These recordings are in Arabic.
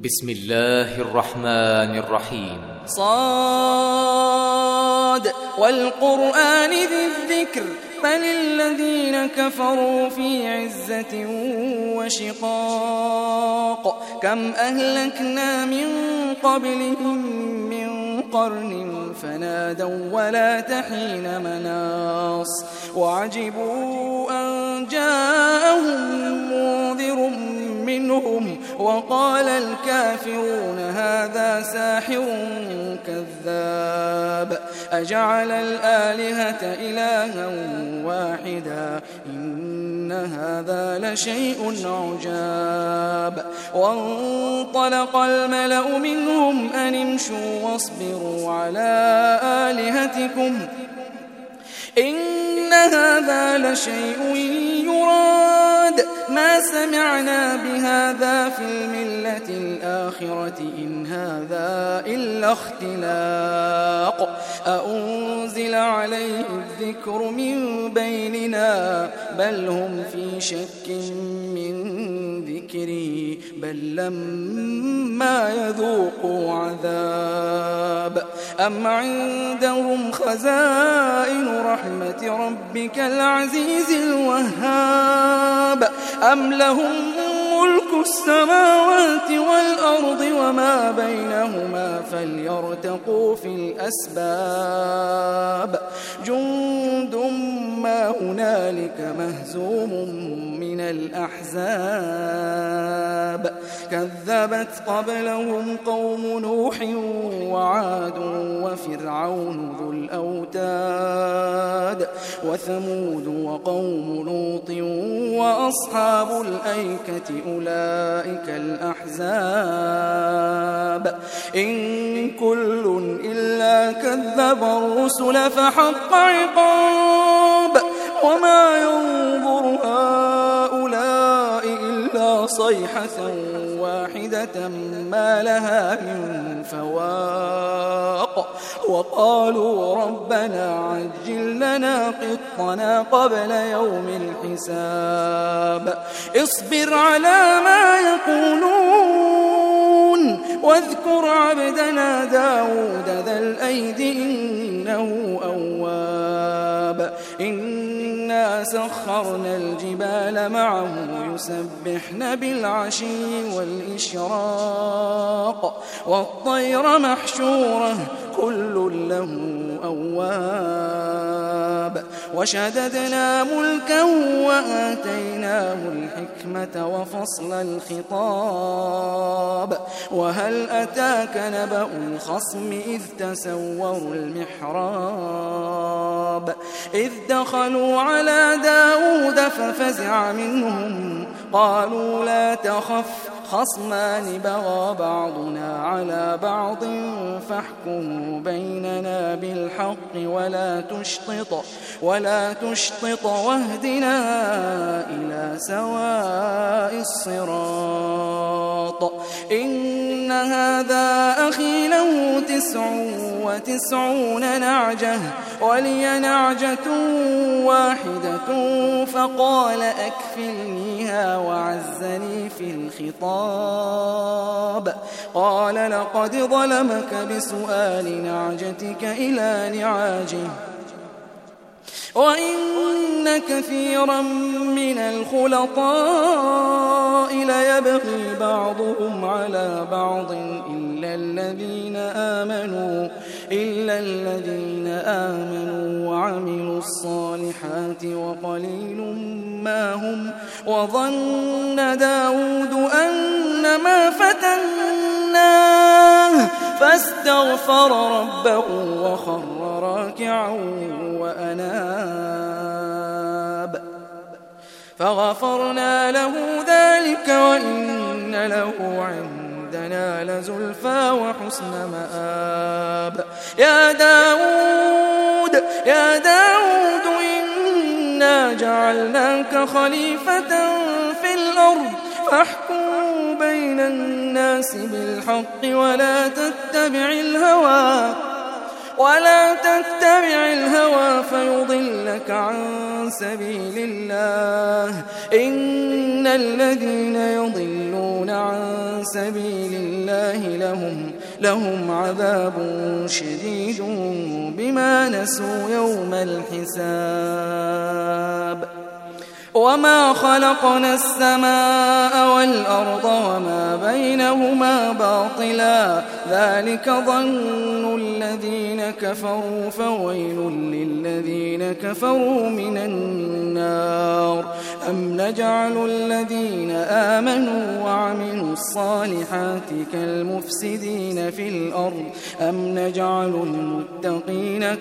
بسم الله الرحمن الرحيم. صاد والقرآن ذي الذكر بل الذين كفروا في عزة وشقاق كم أهلكنا من قبلهم من قرن فنادوا ولا تحين مناص وعجبوا أن جاءهم منذر منهم وقال الكافرون هذا ساحر كذاب أجعل الآلهة إلها واحدا إن هذا لشيء عجاب وانطلق الملأ منهم أن امشوا واصبروا على آلهتكم إن هذا لشيء يراد ما سمعنا بهذا في الملة الآخرة إن هذا إلا اختلاق أأنزل عليه الذكر من بيننا بل هم في شك من ذكري بل لما يذوقوا عذاب أم عندهم خزائن رحمة ربك العزيز الوهاب أم لهم ملك السماوات والأرض وما بينهما فليرتقوا في الأسباب جند ما هنالك مهزوم من الأحزاب كذبت قبلهم قوم نوح وعاد وفرعون ذو الأوتاد وثمود وقوم لوط وأصحاب الأيكة أولئك الأحزاب إن كل إلا كذب الرسل فحق عقاب وما ينظر هؤلاء إلا صيحة واحدة ما لها من فواق وقالوا ربنا عجل لنا قطنا قبل يوم الحساب اصبر على ما يقولون واذكر عبدنا داود ذا الأيد إنه أواب إنا سخرنا الجبال معه يسبحن بالعشي والإشراق والطير محشورة كل له أواب وشددنا ملكا وآتيناه الحكمة وفصل الخطاب وهل أتاك نبأ الخصم إذ تسوروا المحراب إذ دخلوا على داود ففزع منهم قالوا لا تخف خصمان بغى بعضنا على بعض فاحكم بيننا بالحق ولا تشطط واهدنا إلى سواء الصراط إن هذا أخي له 99 نعجة ولي نعجة واحدة فقال أكفلنيها وعزني في الخطاب قال لقد ظلمك بسؤال نعجتك إلى نعاجه وإن كثيرا من الخلطاء ليبغي بعضهم على بعض إلا الذين آمنوا وعملوا الصالحات وقليل ما هم وظن داود أنما فتناه فاستغفر ربه وخر راكعا وأناب فغفرنا له ذلك وإن له عندنا لزلفى وحسن مآب يا داود إنا جعلناك خليفة في الأرض فاحكم بين الناس بالحق ولا تتبع الهوى فيضلك عن سبيل الله إن الذين يضلون عن سبيل الله لهم عذاب شديد بما نسوا يوم الحساب وما خلقنا السماء والأرض وما بينهما باطلا ذلك ظن الذين كفروا فويل للذين كفروا من النار أم نجعل الذين آمنوا وعملوا الصالحات كالمفسدين في الأرض أم نجعل المتقين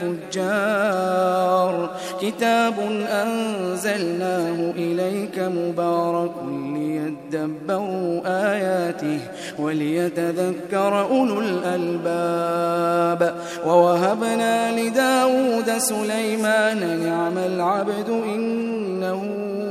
كالفجار كتاب أنزلناه إليك مبارك ليدبروا آياته وليتذكر أولو الألباب ووهبنا لداود سليمان نعم العبد إنه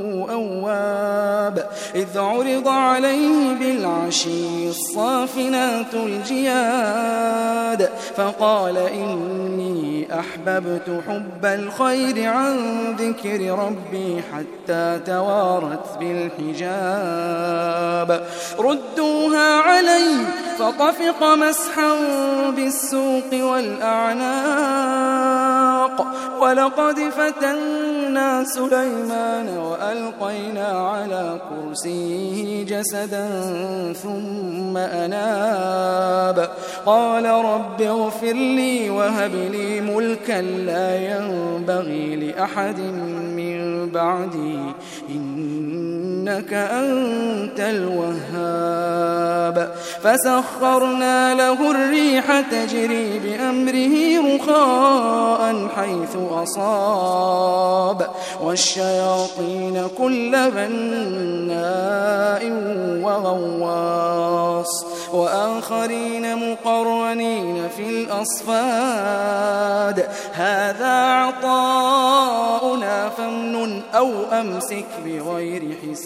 أواب إذ عرض عليه بالعشي الصافنات الجياد فقال إني أحببت حب الخير عن ذكر ربي حتى توارت بالحجاب ردوها علي فطفق مسحا بالسوق والأعناق ولقد فتنا سليمان وألقينا على كرسيه جسدا ثم أناب قال رب اغفر لي وهب لي ملكا لا ينبغي لأحد من بعدي إنك أنت الوهاب فسخرنا له الريح تجري بأمره رخاء حيث أصاب والشياطين كل بناء وغواص وآخرين مقرنين في الأصفاد هذا عطاؤنا فامنن أو أمسك بغير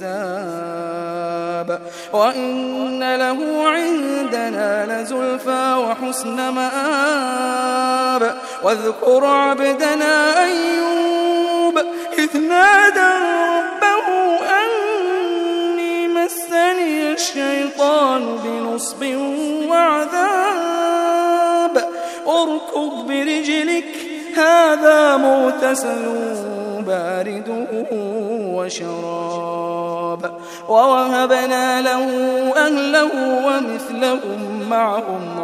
حساب وإن له عندنا لزلفى وحسن مآب واذكر عبدنا أيوب إذ نادى ربه أني مسني الشيطان بنصب وعذاب اركض برجلك هذا مغتسل بارد وشراب ووهبنا له أهله ومثلهم معهم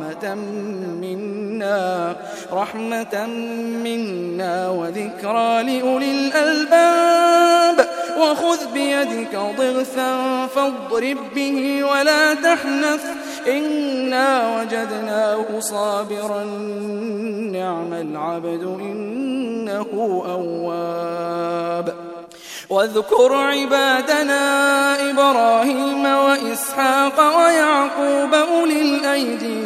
رحمة منا وذكرى لأولي الألباب وخذ بيدك ضغثا فاضرب به ولا تحنث إنا وجدناه صابرا نعم العبد إنه أواب واذكر عبادنا إبراهيم وإسحاق ويعقوب أولي الأيدي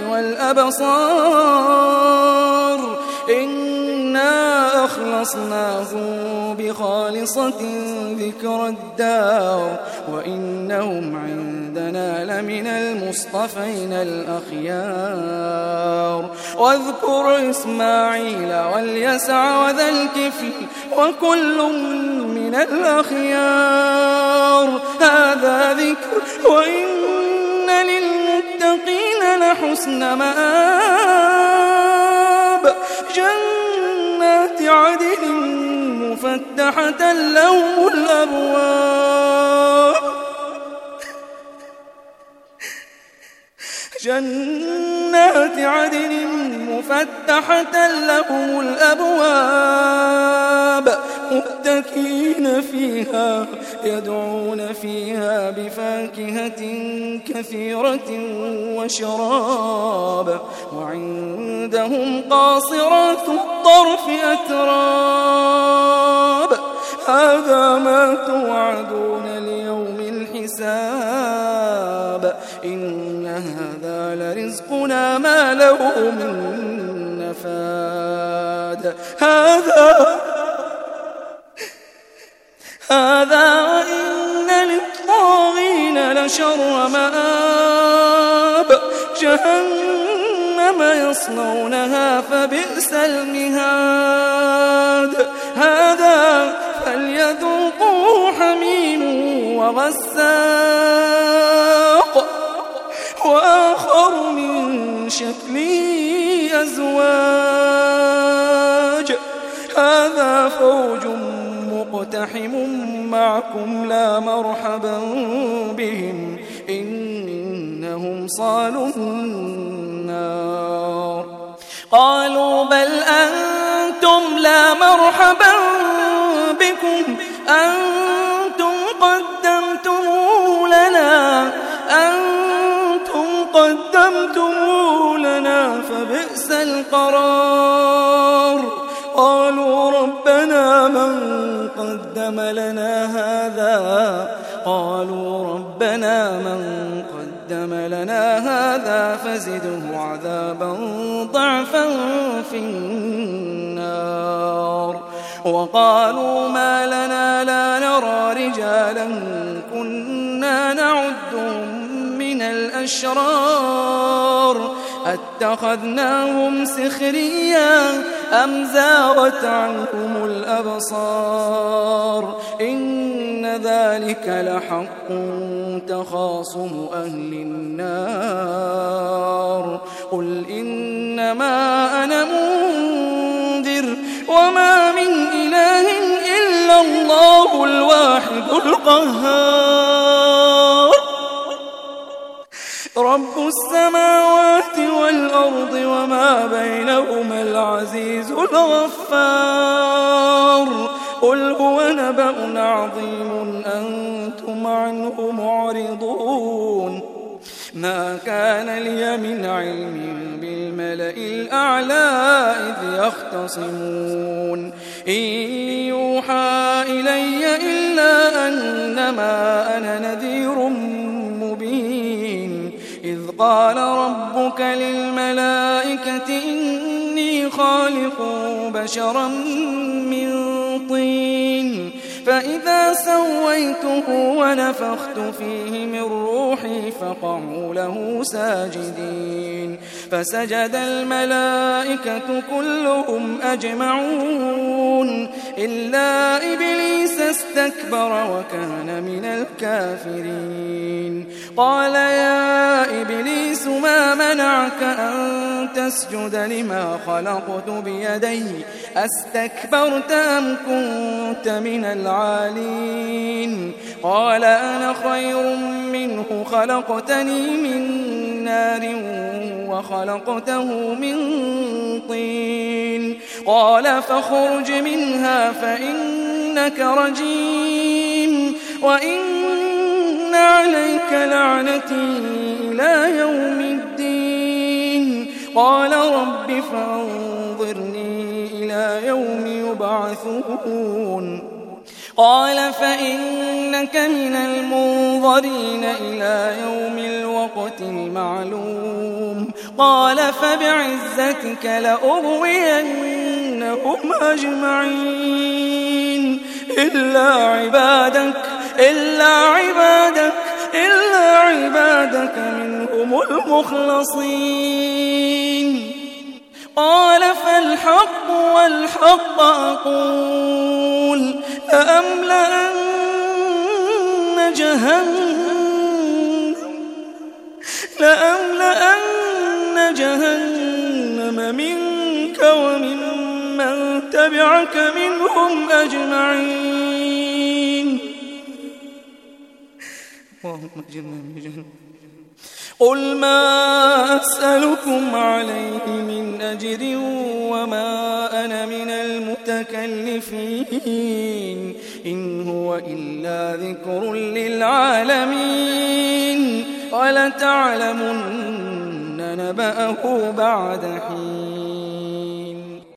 والأبصار إنا أخلصناهم بخالصة ذكر الدار وإنهم عندنا لمن المصطفين الأخيار واذكر إسماعيل واليسع وذا الكفل وكل من الأخيار هذا ذكر وإن للمتقين لحسن مآب جنات عدن مفتحة لهم الأبواب جنات عدن مفتحة لهم الأبواب متكئين فيها يدعون فيها بفاكهة كثيرة وشراب وعندهم قاصرات الطرف أتراب هذا ما توعدون ليوم الحساب إن هذا لرزقنا ما له من نفاد هذا وإن للطاغين لشر مآب جهنم جهنم يصلونها فبئس المهاد هذا فليذوقوه حميم وغساق وآخر من شكله أزواج هذا فوج مقتحم معكم لا مرحبا بهم إنهم صالوا النار قالوا بل أنتم لا مرحبا بكم أنتم قدمتموه لنا فبئس القرار قالوا ربنا من قدم لنا هذا فزده عذابا ضعفا في النار وقالوا ما لنا لا نرى رجالا كنا نعدهم من الأشرار أتخذناهم سخريا أم زاغت عنهم الأبصار إن ذلك لحق تخاصم أهل النار قل إنما أنا منذر وما من إله إلا الله الواحد القهار رب السماوات والأرض وما بينهما العزيز الغفار قل هو نبأ عظيم أنتم عنه معرضون ما كان لي من علم بالملأ الأعلى إذ يختصمون إن يوحى إلي إلا أنما أنا نذير مبين إذ قال ربك للملائكة إني خالق بشرا من طين فإذا سويته ونفخت فيه من روحي فقعوا له ساجدين فسجد الملائكة كلهم أجمعون إلا إبليس استكبر وكان من الكافرين قال يا إبليس ما منعك أن تسجد لما خلقت بيدي أستكبرت أم كنت من العالين قال أنا خير منه خلقتني من نار وخلقته من طين قال فاخرج منها فإنك رجيم وإن عليك لعنتي إلى يوم الدين قال رب فانظرني إلى يوم يبعثون قال فإنك من المنظرين إلى يوم الوقت المعلوم قال فبعزتك لأغوينهم أجمعين إلا عبادك منهم المخلصين قال فالحق والحق أقول لأملأن جهنم منك وممن تبعك منهم أجمعين اللهم اجرنا من جهنم قل ما أسألكم عليه من أجر وما أنا من المتكلفين إن هو إلا ذكر للعالمين ولتعلمن نبأه بعد حين